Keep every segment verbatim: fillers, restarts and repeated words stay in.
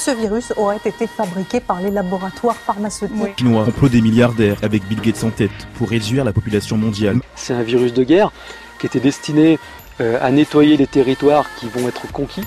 ce virus aurait été fabriqué par les laboratoires pharmaceutiques. Oui. Chinois, complot des milliardaires avec Bill Gates en tête pour réduire la population mondiale. C'est un virus de guerre qui était destiné euh, à nettoyer les territoires qui vont être conquis.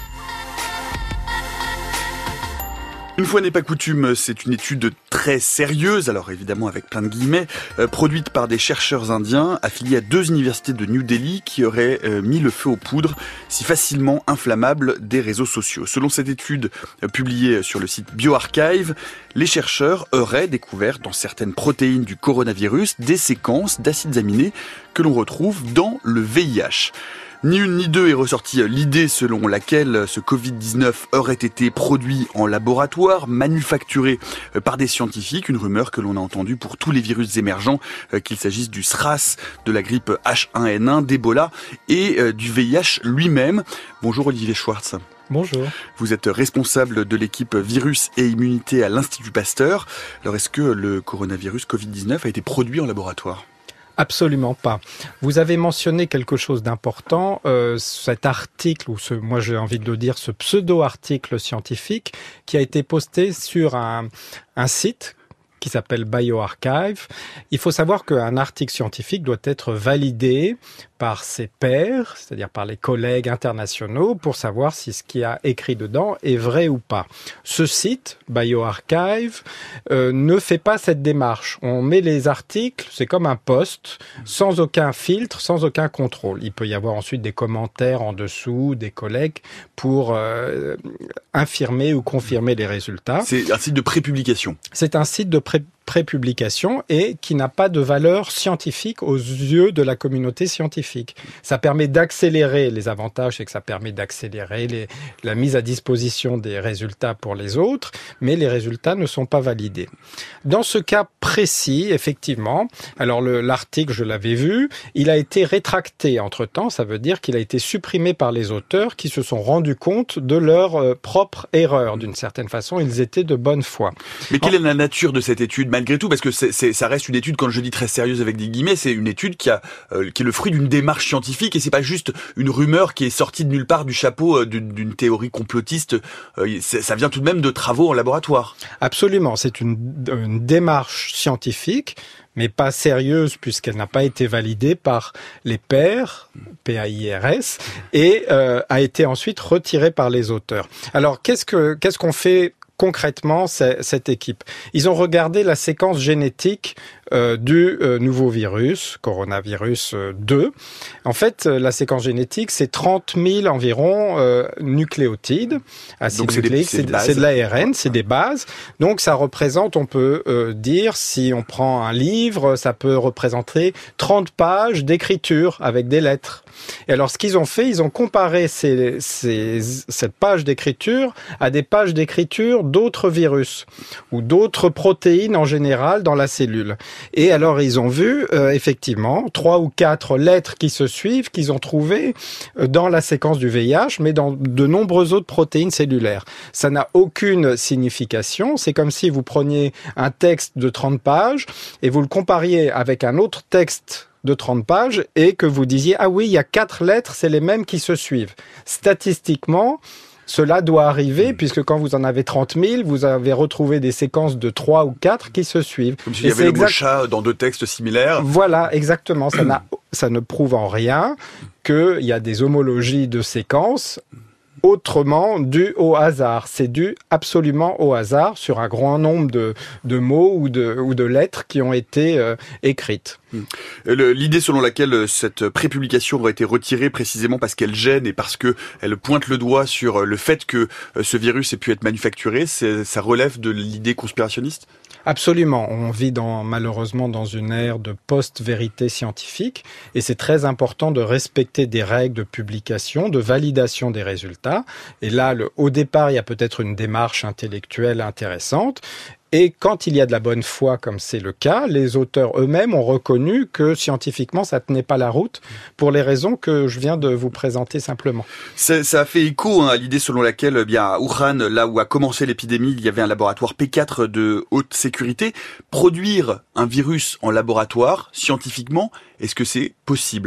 Une fois n'est pas coutume, c'est une étude très sérieuse, alors évidemment avec plein de guillemets, euh, produite par des chercheurs indiens affiliés à deux universités de New Delhi qui auraient euh, mis le feu aux poudres si facilement inflammables des réseaux sociaux. Selon cette étude euh, publiée sur le site BioArchive, les chercheurs auraient découvert dans certaines protéines du coronavirus des séquences d'acides aminés que l'on retrouve dans le V I H. Ni une ni deux est ressortie l'idée selon laquelle ce covid dix-neuf aurait été produit en laboratoire, manufacturé par des scientifiques, une rumeur que l'on a entendue pour tous les virus émergents, qu'il s'agisse du SRAS, de la grippe H un N un, d'Ebola et du V I H lui-même. Bonjour Olivier Schwartz. Bonjour. Vous êtes responsable de l'équipe Virus et Immunité à l'Institut Pasteur. Alors est-ce que le coronavirus covid dix-neuf a été produit en laboratoire ? Absolument pas. Vous avez mentionné quelque chose d'important, euh, cet article, ou ce, moi j'ai envie de le dire, ce pseudo-article scientifique qui a été posté sur un, un site qui s'appelle BioArchive. Il faut savoir qu'un article scientifique doit être validé par ses pairs, c'est-à-dire par les collègues internationaux, pour savoir si ce qui a écrit dedans est vrai ou pas. Ce site, BioArchive, euh, ne fait pas cette démarche. On met les articles, c'est comme un post, sans aucun filtre, sans aucun contrôle. Il peut y avoir ensuite des commentaires en dessous, des collègues, pour euh, infirmer ou confirmer les résultats. C'est un site de prépublication. C'est un site de pré prépublication et qui n'a pas de valeur scientifique aux yeux de la communauté scientifique. Ça permet d'accélérer, les avantages, c'est que ça permet d'accélérer les, la mise à disposition des résultats pour les autres, mais les résultats ne sont pas validés. Dans ce cas précis, effectivement, alors l'article, je l'avais vu, il a été rétracté entre-temps, ça veut dire qu'il a été supprimé par les auteurs qui se sont rendus compte de leur euh, propre erreur. D'une certaine façon, ils étaient de bonne foi. Mais quelle est la nature de cette étude ? Malgré tout, parce que c'est, c'est, ça reste une étude, quand je dis très sérieuse avec des guillemets, c'est une étude qui, a, euh, qui est le fruit d'une démarche scientifique et c'est pas juste une rumeur qui est sortie de nulle part du chapeau euh, d'une, d'une théorie complotiste. Euh, ça vient tout de même de travaux en laboratoire. Absolument, c'est une, une démarche scientifique, mais pas sérieuse puisqu'elle n'a pas été validée par les pairs, P A I R S, et euh, a été ensuite retirée par les auteurs. Alors, qu'est-ce que qu'est-ce qu'on fait concrètement, cette équipe? Ils ont regardé la séquence génétique euh, du euh, nouveau virus, coronavirus euh, deux. En fait, euh, la séquence génétique, c'est trente mille environ euh, nucléotides. Acides nucléiques, c'est, c'est de l'A R N, c'est des bases. Donc, ça représente, on peut euh, dire, si on prend un livre, ça peut représenter trente pages d'écriture avec des lettres. Et alors, ce qu'ils ont fait, ils ont comparé ces, ces, cette page d'écriture à des pages d'écriture d'autres virus ou d'autres protéines en général dans la cellule. Et alors, ils ont vu, euh, effectivement, trois ou quatre lettres qui se suivent, qu'ils ont trouvées dans la séquence du V I H, mais dans de nombreuses autres protéines cellulaires. Ça n'a aucune signification. C'est comme si vous preniez un texte de trente pages et vous le compariez avec un autre texte de trente pages et que vous disiez « Ah oui, il y a quatre lettres, c'est les mêmes qui se suivent ». Statistiquement, cela doit arriver, puisque quand vous en avez trente mille, vous avez retrouvé des séquences de trois ou quatre qui se suivent. Comme s'il y avait le exact... mot chat dans deux textes similaires. Voilà, exactement. Ça, n'a... ça ne prouve en rien qu'il y a des homologies de séquences autrement dû au hasard. C'est dû absolument au hasard sur un grand nombre de, de mots ou de, ou de lettres qui ont été euh, écrites. Le, l'idée selon laquelle cette prépublication aurait été retirée précisément parce qu'elle gêne et parce que elle pointe le doigt sur le fait que ce virus ait pu être manufacturé, c'est, ça relève de l'idée conspirationniste ? Absolument. On vit dans, malheureusement dans une ère de post-vérité scientifique et c'est très important de respecter des règles de publication, de validation des résultats. Et là, le, au départ, il y a peut-être une démarche intellectuelle intéressante. Et quand il y a de la bonne foi, comme c'est le cas, les auteurs eux-mêmes ont reconnu que scientifiquement, ça tenait pas la route pour les raisons que je viens de vous présenter simplement. Ça, ça a fait écho hein, à l'idée selon laquelle, eh bien, à Wuhan, là où a commencé l'épidémie, il y avait un laboratoire P quatre de haute sécurité. Produire un virus en laboratoire, scientifiquement, est-ce que c'est possible ?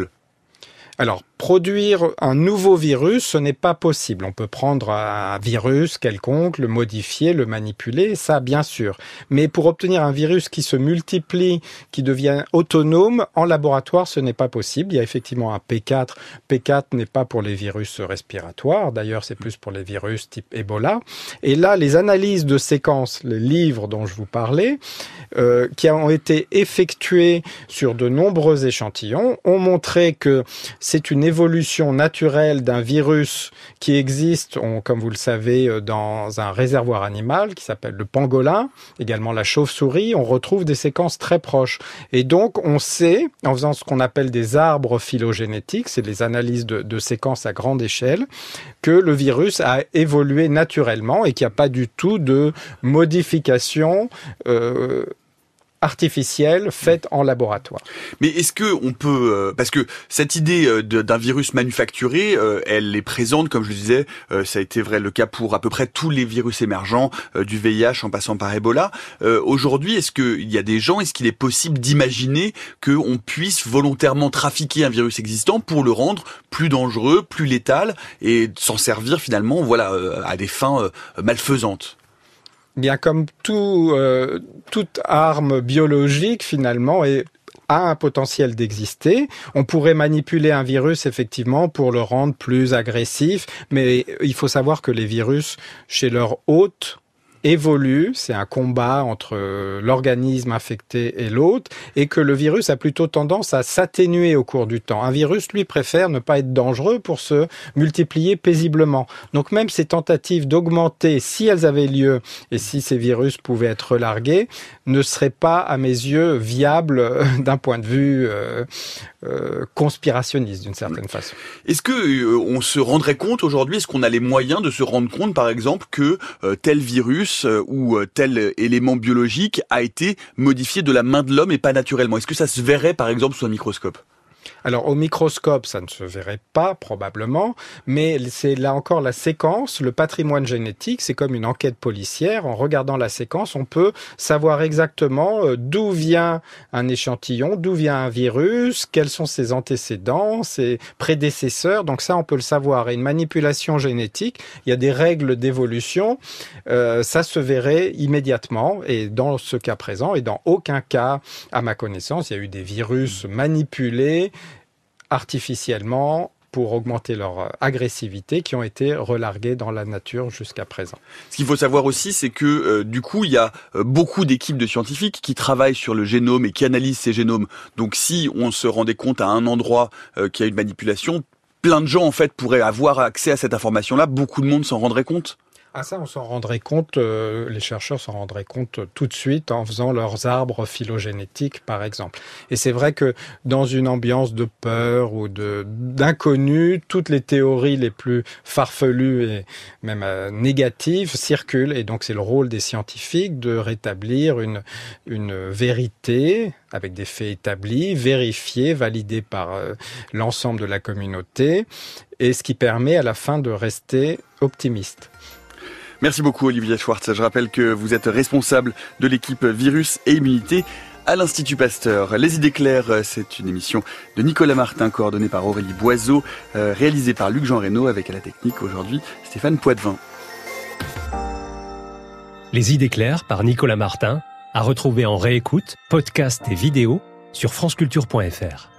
Alors, produire un nouveau virus, ce n'est pas possible. On peut prendre un virus quelconque, le modifier, le manipuler, ça bien sûr. Mais pour obtenir un virus qui se multiplie, qui devient autonome, en laboratoire, ce n'est pas possible. Il y a effectivement un P quatre. P quatre n'est pas pour les virus respiratoires. D'ailleurs, c'est plus pour les virus type Ebola. Et là, les analyses de séquences, les livres dont je vous parlais, euh, qui ont été effectués sur de nombreux échantillons, ont montré que c'est une évolution naturelle d'un virus qui existe, on, comme vous le savez, dans un réservoir animal qui s'appelle le pangolin, également la chauve-souris. On retrouve des séquences très proches. Et donc, on sait, en faisant ce qu'on appelle des arbres phylogénétiques, c'est les analyses de, de séquences à grande échelle, que le virus a évolué naturellement et qu'il n'y a pas du tout de modification euh, artificielle faite en laboratoire. Mais est-ce que on peut, euh, parce que cette idée euh, de, d'un virus manufacturé, euh, elle est présente, comme je le disais, euh, ça a été vrai le cas pour à peu près tous les virus émergents, euh, du V I H en passant par Ebola. Euh, aujourd'hui, est-ce qu'il y a des gens, est-ce qu'il est possible d'imaginer qu'on puisse volontairement trafiquer un virus existant pour le rendre plus dangereux, plus létal et s'en servir finalement, voilà, euh, à des fins euh, malfaisantes? Bien, comme tout, euh, toute arme biologique, finalement, est, a un potentiel d'exister. On pourrait manipuler un virus, effectivement, pour le rendre plus agressif, mais il faut savoir que les virus, chez leur hôte, évolue, c'est un combat entre l'organisme infecté et l'hôte, et que le virus a plutôt tendance à s'atténuer au cours du temps. Un virus, lui, préfère ne pas être dangereux pour se multiplier paisiblement. Donc même ces tentatives d'augmenter, si elles avaient lieu, et si ces virus pouvaient être relargués, ne seraient pas, à mes yeux, viables d'un point de vue euh, euh, conspirationniste, d'une certaine façon. Est-ce que euh, on se rendrait compte aujourd'hui, est-ce qu'on a les moyens de se rendre compte, par exemple, que euh, tel virus ou tel élément biologique a été modifié de la main de l'homme et pas naturellement? Est-ce que ça se verrait par exemple sous un microscope? Alors au microscope, ça ne se verrait pas probablement, mais c'est là encore la séquence, le patrimoine génétique, c'est comme une enquête policière. En regardant la séquence, on peut savoir exactement d'où vient un échantillon, d'où vient un virus, quels sont ses antécédents, ses prédécesseurs. Donc ça, on peut le savoir. Et une manipulation génétique, il y a des règles d'évolution, euh, ça se verrait immédiatement. Et dans ce cas présent, et dans aucun cas, à ma connaissance, il y a eu des virus manipulés artificiellement pour augmenter leur agressivité, qui ont été relargués dans la nature jusqu'à présent. Ce qu'il faut savoir aussi, c'est que euh, du coup, il y a euh, beaucoup d'équipes de scientifiques qui travaillent sur le génome et qui analysent ces génomes. Donc si on se rendait compte à un endroit euh, qu'il y a une manipulation, plein de gens en fait pourraient avoir accès à cette information-là, beaucoup de monde s'en rendrait compte. Ah ça, on s'en rendrait compte, euh, les chercheurs s'en rendraient compte tout de suite en faisant leurs arbres phylogénétiques, par exemple. Et c'est vrai que dans une ambiance de peur ou de d'inconnu, toutes les théories les plus farfelues et même euh, négatives circulent. Et donc c'est le rôle des scientifiques de rétablir une une vérité avec des faits établis, vérifiés, validés par euh, l'ensemble de la communauté, et ce qui permet à la fin de rester optimiste. Merci beaucoup Olivier Schwartz. Je rappelle que vous êtes responsable de l'équipe Virus et Immunité à l'Institut Pasteur. Les idées claires, c'est une émission de Nicolas Martin, coordonnée par Aurélie Boiseau, euh, réalisée par Luc-Jean Reynaud, avec à la technique aujourd'hui Stéphane Poitvin. Les idées claires par Nicolas Martin, à retrouver en réécoute, podcast et vidéo sur franceculture point f r.